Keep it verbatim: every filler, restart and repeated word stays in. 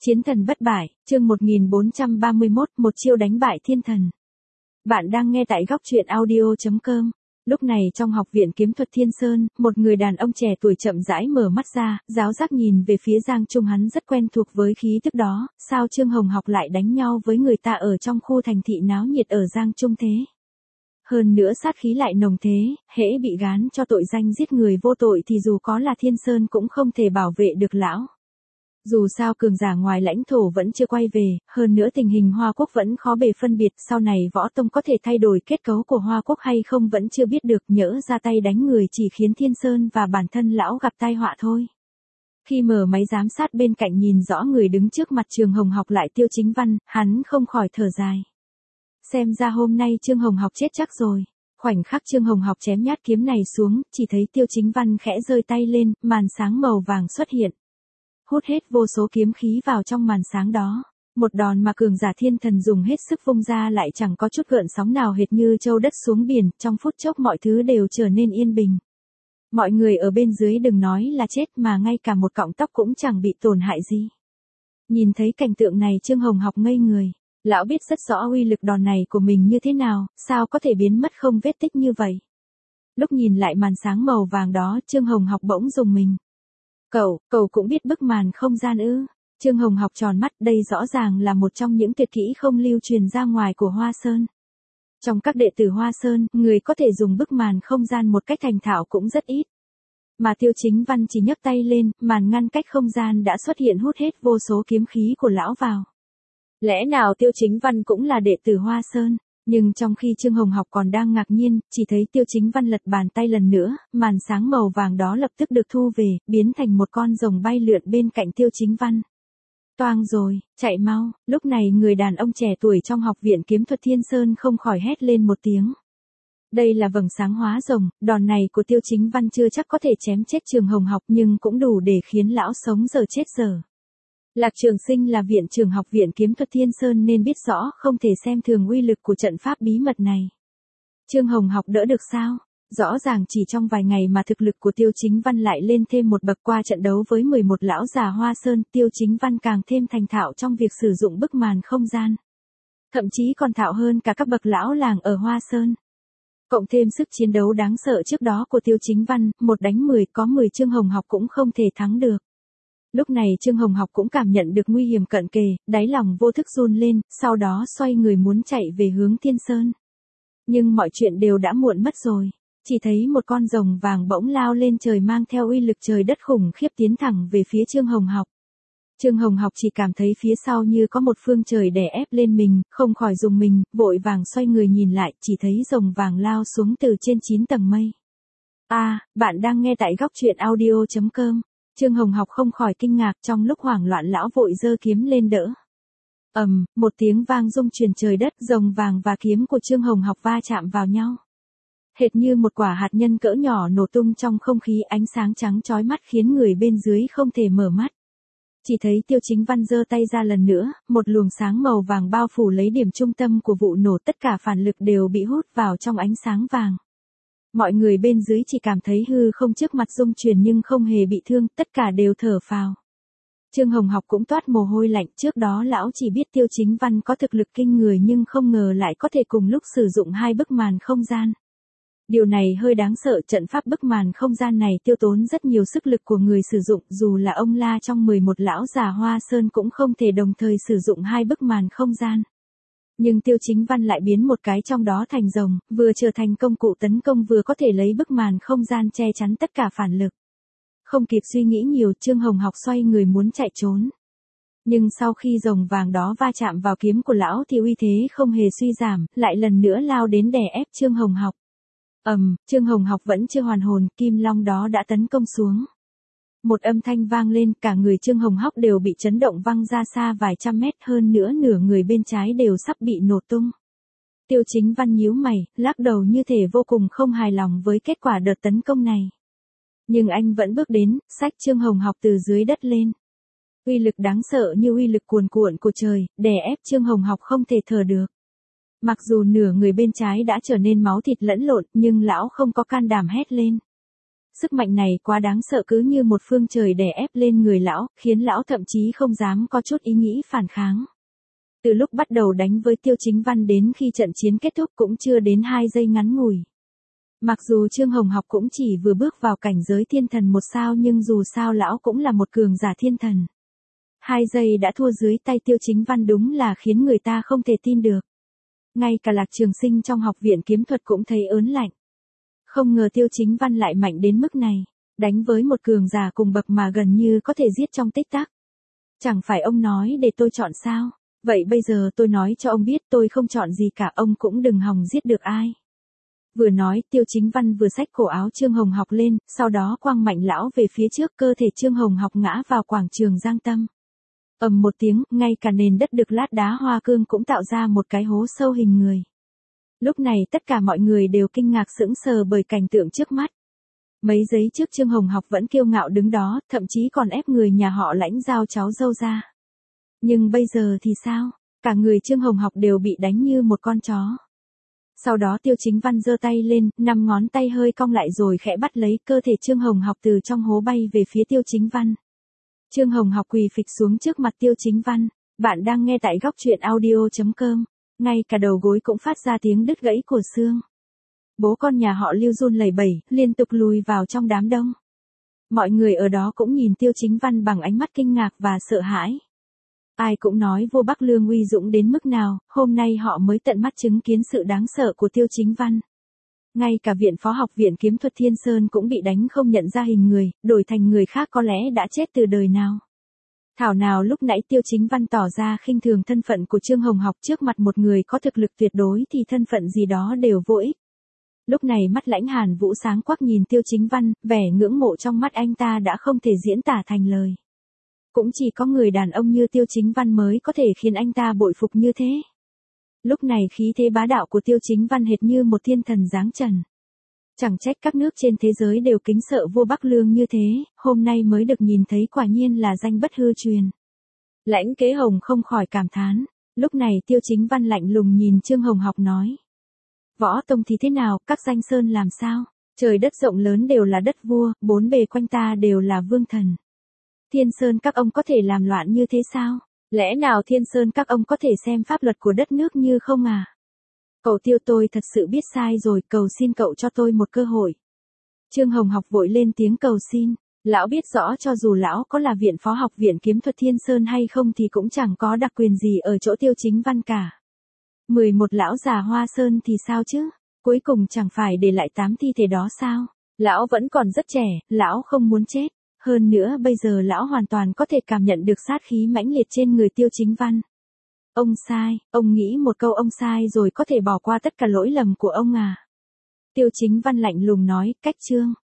Chiến thần bất bại, chương một nghìn bốn trăm ba mươi mốt, một chiêu đánh bại thiên thần. Bạn đang nghe tại góc truyện audio chấm com. Lúc này trong học viện kiếm thuật Thiên Sơn, một người đàn ông trẻ tuổi chậm rãi mở mắt ra, giáo giác nhìn về phía Giang Trung, hắn rất quen thuộc với khí tức đó, sao Trương Hồng Học lại đánh nhau với người ta ở trong khu thành thị náo nhiệt ở Giang Trung thế? Hơn nữa sát khí lại nồng thế, hễ bị gán cho tội danh giết người vô tội thì dù có là Thiên Sơn cũng không thể bảo vệ được lão. Dù sao cường giả ngoài lãnh thổ vẫn chưa quay về, hơn nữa tình hình Hoa Quốc vẫn khó bề phân biệt, sau này võ tông có thể thay đổi kết cấu của Hoa Quốc hay không vẫn chưa biết được, nhỡ ra tay đánh người chỉ khiến Thiên Sơn và bản thân lão gặp tai họa thôi. Khi mở máy giám sát bên cạnh nhìn rõ người đứng trước mặt Trương Hồng Học lại Tiêu Chính Văn, hắn không khỏi thở dài. Xem ra hôm nay Trương Hồng Học chết chắc rồi. Khoảnh khắc Trương Hồng Học chém nhát kiếm này xuống, chỉ thấy Tiêu Chính Văn khẽ giơ tay lên, màn sáng màu vàng xuất hiện. Hút hết vô số kiếm khí vào trong màn sáng đó. Một đòn mà cường giả thiên thần dùng hết sức vung ra lại chẳng có chút gợn sóng nào, hệt như châu đất xuống biển, trong phút chốc mọi thứ đều trở nên yên bình. Mọi người ở bên dưới đừng nói là chết mà ngay cả một cọng tóc cũng chẳng bị tổn hại gì. Nhìn thấy cảnh tượng này Trương Hồng Học ngây người. Lão biết rất rõ uy lực đòn này của mình như thế nào, sao có thể biến mất không vết tích như vậy. Lúc nhìn lại màn sáng màu vàng đó Trương Hồng Học bỗng rùng mình. Cậu, cậu cũng biết bức màn không gian ư? Trương Hồng Học tròn mắt, đây rõ ràng là một trong những tuyệt kỹ không lưu truyền ra ngoài của Hoa Sơn. Trong các đệ tử Hoa Sơn, người có thể dùng bức màn không gian một cách thành thạo cũng rất ít. Mà Tiêu Chính Văn chỉ nhấc tay lên, màn ngăn cách không gian đã xuất hiện hút hết vô số kiếm khí của lão vào. Lẽ nào Tiêu Chính Văn cũng là đệ tử Hoa Sơn? Nhưng trong khi Trương Hồng Học còn đang ngạc nhiên, chỉ thấy Tiêu Chính Văn lật bàn tay lần nữa, màn sáng màu vàng đó lập tức được thu về, biến thành một con rồng bay lượn bên cạnh Tiêu Chính Văn. Toang rồi, chạy mau. Lúc này người đàn ông trẻ tuổi trong học viện kiếm thuật Thiên Sơn không khỏi hét lên một tiếng. Đây là vầng sáng hóa rồng, đòn này của Tiêu Chính Văn chưa chắc có thể chém chết Trương Hồng Học nhưng cũng đủ để khiến lão sống giờ chết giờ. Lạc Trường Sinh là viện trưởng học viện kiếm thuật Thiên Sơn nên biết rõ không thể xem thường uy lực của trận pháp bí mật này. Trương Hồng Học đỡ được sao? Rõ ràng chỉ trong vài ngày mà thực lực của Tiêu Chính Văn lại lên thêm một bậc, qua trận đấu với mười một lão già Hoa Sơn, Tiêu Chính Văn càng thêm thành thạo trong việc sử dụng bức màn không gian. Thậm chí còn thạo hơn cả các bậc lão làng ở Hoa Sơn. Cộng thêm sức chiến đấu đáng sợ trước đó của Tiêu Chính Văn, một đánh mười có mười Trương Hồng Học cũng không thể thắng được. Lúc này Trương Hồng Học cũng cảm nhận được nguy hiểm cận kề, đáy lòng vô thức run lên, sau đó xoay người muốn chạy về hướng Thiên Sơn. Nhưng mọi chuyện đều đã muộn mất rồi. Chỉ thấy một con rồng vàng bỗng lao lên trời mang theo uy lực trời đất khủng khiếp tiến thẳng về phía Trương Hồng Học. Trương Hồng Học chỉ cảm thấy phía sau như có một phương trời đè ép lên mình, không khỏi rùng mình, vội vàng xoay người nhìn lại, chỉ thấy rồng vàng lao xuống từ trên chín tầng mây. À, bạn đang nghe tại góc truyện audio chấm com. Trương Hồng Học không khỏi kinh ngạc, trong lúc hoảng loạn lão vội giơ kiếm lên đỡ. Ầm, um, một tiếng vang rung truyền trời đất, rồng vàng và kiếm của Trương Hồng Học va chạm vào nhau. Hệt như một quả hạt nhân cỡ nhỏ nổ tung trong không khí, ánh sáng trắng chói mắt khiến người bên dưới không thể mở mắt. Chỉ thấy Tiêu Chính Văn giơ tay ra lần nữa, một luồng sáng màu vàng bao phủ lấy điểm trung tâm của vụ nổ, tất cả phản lực đều bị hút vào trong ánh sáng vàng. Mọi người bên dưới chỉ cảm thấy hư không trước mặt rung chuyển nhưng không hề bị thương, tất cả đều thở phào. Trương Hồng Học cũng toát mồ hôi lạnh, trước đó lão chỉ biết Tiêu Chính Văn có thực lực kinh người nhưng không ngờ lại có thể cùng lúc sử dụng hai bức màn không gian. Điều này hơi đáng sợ, trận pháp bức màn không gian này tiêu tốn rất nhiều sức lực của người sử dụng, dù là ông La trong mười một lão già Hoa Sơn cũng không thể đồng thời sử dụng hai bức màn không gian. Nhưng Tiêu Chính Văn lại biến một cái trong đó thành rồng, vừa trở thành công cụ tấn công vừa có thể lấy bức màn không gian che chắn tất cả phản lực. Không kịp suy nghĩ nhiều, Trương Hồng Học xoay người muốn chạy trốn. Nhưng sau khi rồng vàng đó va chạm vào kiếm của lão thì uy thế không hề suy giảm, lại lần nữa lao đến đè ép Trương Hồng Học. Ầm, um, Trương Hồng Học vẫn chưa hoàn hồn, kim long đó đã tấn công xuống. Một âm thanh vang lên, cả người Trương Hồng Học đều bị chấn động văng ra xa vài trăm mét, hơn nữa nửa người bên trái đều sắp bị nổ tung. Tiêu Chính Văn nhíu mày, lắc đầu như thể vô cùng không hài lòng với kết quả đợt tấn công này. Nhưng anh vẫn bước đến, xách Trương Hồng Học từ dưới đất lên. Uy lực đáng sợ như uy lực cuồn cuộn của trời, đè ép Trương Hồng Học không thể thở được. Mặc dù nửa người bên trái đã trở nên máu thịt lẫn lộn, nhưng lão không có can đảm hét lên. Sức mạnh này quá đáng sợ, cứ như một phương trời đè ép lên người lão, khiến lão thậm chí không dám có chút ý nghĩ phản kháng. Từ lúc bắt đầu đánh với Tiêu Chính Văn đến khi trận chiến kết thúc cũng chưa đến hai giây ngắn ngủi. Mặc dù Trương Hồng Học cũng chỉ vừa bước vào cảnh giới thiên thần một sao, nhưng dù sao lão cũng là một cường giả thiên thần. Hai giây đã thua dưới tay Tiêu Chính Văn đúng là khiến người ta không thể tin được. Ngay cả Lạc Trường Sinh trong học viện kiếm thuật cũng thấy ớn lạnh. Không ngờ Tiêu Chính Văn lại mạnh đến mức này, đánh với một cường giả cùng bậc mà gần như có thể giết trong tích tắc. Chẳng phải ông nói để tôi chọn sao? Vậy bây giờ tôi nói cho ông biết tôi không chọn gì cả, ông cũng đừng hòng giết được ai. Vừa nói, Tiêu Chính Văn vừa xách cổ áo Trương Hồng Học lên, sau đó quăng mạnh lão về phía trước, cơ thể Trương Hồng Học ngã vào quảng trường Giang Tâm. Ầm một tiếng, ngay cả nền đất được lát đá hoa cương cũng tạo ra một cái hố sâu hình người. Lúc này tất cả mọi người đều kinh ngạc sững sờ bởi cảnh tượng trước mắt. Mấy giây trước Trương Hồng Học vẫn kiêu ngạo đứng đó, thậm chí còn ép người nhà họ Lãnh giao cháu dâu ra. Nhưng bây giờ thì sao? Cả người Trương Hồng Học đều bị đánh như một con chó. Sau đó Tiêu Chính Văn giơ tay lên, năm ngón tay hơi cong lại rồi khẽ bắt lấy cơ thể Trương Hồng Học từ trong hố bay về phía Tiêu Chính Văn. Trương Hồng Học quỳ phịch xuống trước mặt Tiêu Chính Văn. Bạn đang nghe tại góc truyện audio chấm com. Ngay cả đầu gối cũng phát ra tiếng đứt gãy của xương. Bố con nhà họ Lưu run lẩy bẩy, liên tục lùi vào trong đám đông. Mọi người ở đó cũng nhìn Tiêu Chính Văn bằng ánh mắt kinh ngạc và sợ hãi. Ai cũng nói vua Bắc Lương uy dũng đến mức nào, hôm nay họ mới tận mắt chứng kiến sự đáng sợ của Tiêu Chính Văn. Ngay cả viện phó học viện kiếm thuật Thiên Sơn cũng bị đánh không nhận ra hình người, đổi thành người khác có lẽ đã chết từ đời nào. Thảo nào lúc nãy Tiêu Chính Văn tỏ ra khinh thường thân phận của Trương Hồng Học trước mặt một người có thực lực tuyệt đối thì thân phận gì đó đều vô ích. Lúc này mắt Lãnh Hàn Vũ sáng quắc nhìn Tiêu Chính Văn, vẻ ngưỡng mộ trong mắt anh ta đã không thể diễn tả thành lời. Cũng chỉ có người đàn ông như Tiêu Chính Văn mới có thể khiến anh ta bội phục như thế. Lúc này khí thế bá đạo của Tiêu Chính Văn hệt như một thiên thần giáng trần. Chẳng trách các nước trên thế giới đều kính sợ vua Bắc Lương như thế, hôm nay mới được nhìn thấy quả nhiên là danh bất hư truyền. Lãnh Kế Hồng không khỏi cảm thán. Lúc này Tiêu Chính Văn lạnh lùng nhìn Trương Hồng Học nói. Võ tông thì thế nào, các danh sơn làm sao? Trời đất rộng lớn đều là đất vua, bốn bề quanh ta đều là vương thần. Thiên Sơn các ông có thể làm loạn như thế sao? Lẽ nào Thiên Sơn các ông có thể xem pháp luật của đất nước như không à? Cậu Tiêu, tôi thật sự biết sai rồi, cầu xin cậu cho tôi một cơ hội. Trương Hồng Học vội lên tiếng cầu xin. Lão biết rõ cho dù lão có là viện phó học viện kiếm thuật Thiên Sơn hay không thì cũng chẳng có đặc quyền gì ở chỗ Tiêu Chính Văn cả. mười một lão già Hoa Sơn thì sao chứ? Cuối cùng chẳng phải để lại tám thi thể đó sao? Lão vẫn còn rất trẻ, lão không muốn chết. Hơn nữa bây giờ lão hoàn toàn có thể cảm nhận được sát khí mãnh liệt trên người Tiêu Chính Văn. Ông sai, ông nghĩ một câu ông sai rồi có thể bỏ qua tất cả lỗi lầm của ông à? Tiêu Chính Văn lạnh lùng nói, cách Trương